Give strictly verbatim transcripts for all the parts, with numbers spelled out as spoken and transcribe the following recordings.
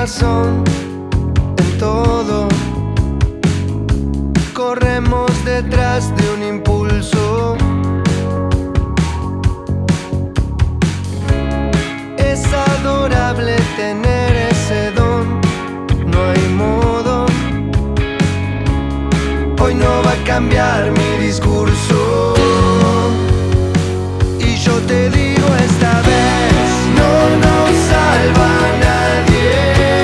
razón en todo. Corremos detrás de un impulso. Es adorable tener ese don, no hay modo. Hoy no va a cambiar mi discurso. Y yo te digo esta vez, no nos salva a nadie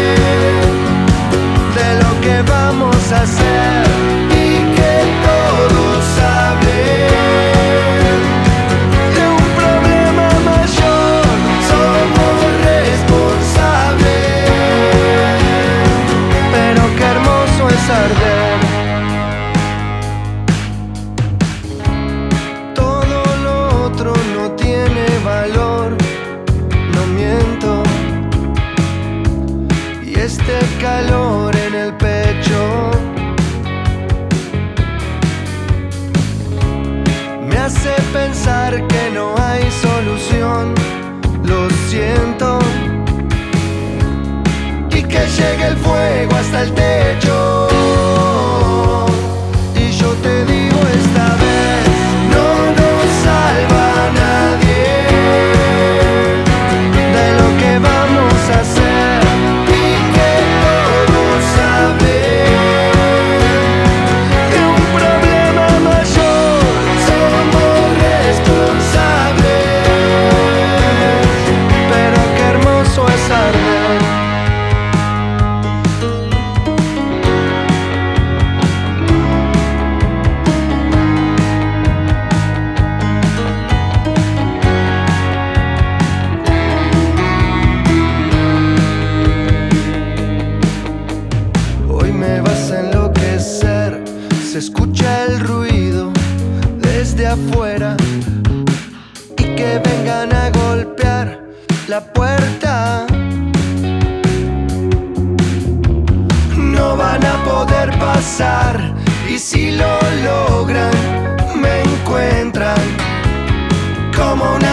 de lo que vamos a hacer, y que todos hablen de un problema mayor. Somos responsables, pero qué hermoso es arder. No tiene valor, no miento. Y este calor en el pecho me hace pensar que no hay solución. Lo siento. Y que llegue el fuego hasta el techo. Y yo te digo esta vez, no nos salva nadie de lo que vamos a hacer, y que todos saben de un problema mayor. Somos responsables, pero qué hermoso es arder. Me vas a enloquecer, se escucha el ruido desde afuera, y que vengan a golpear la puerta. No van a poder pasar, y si lo logran me encuentran como una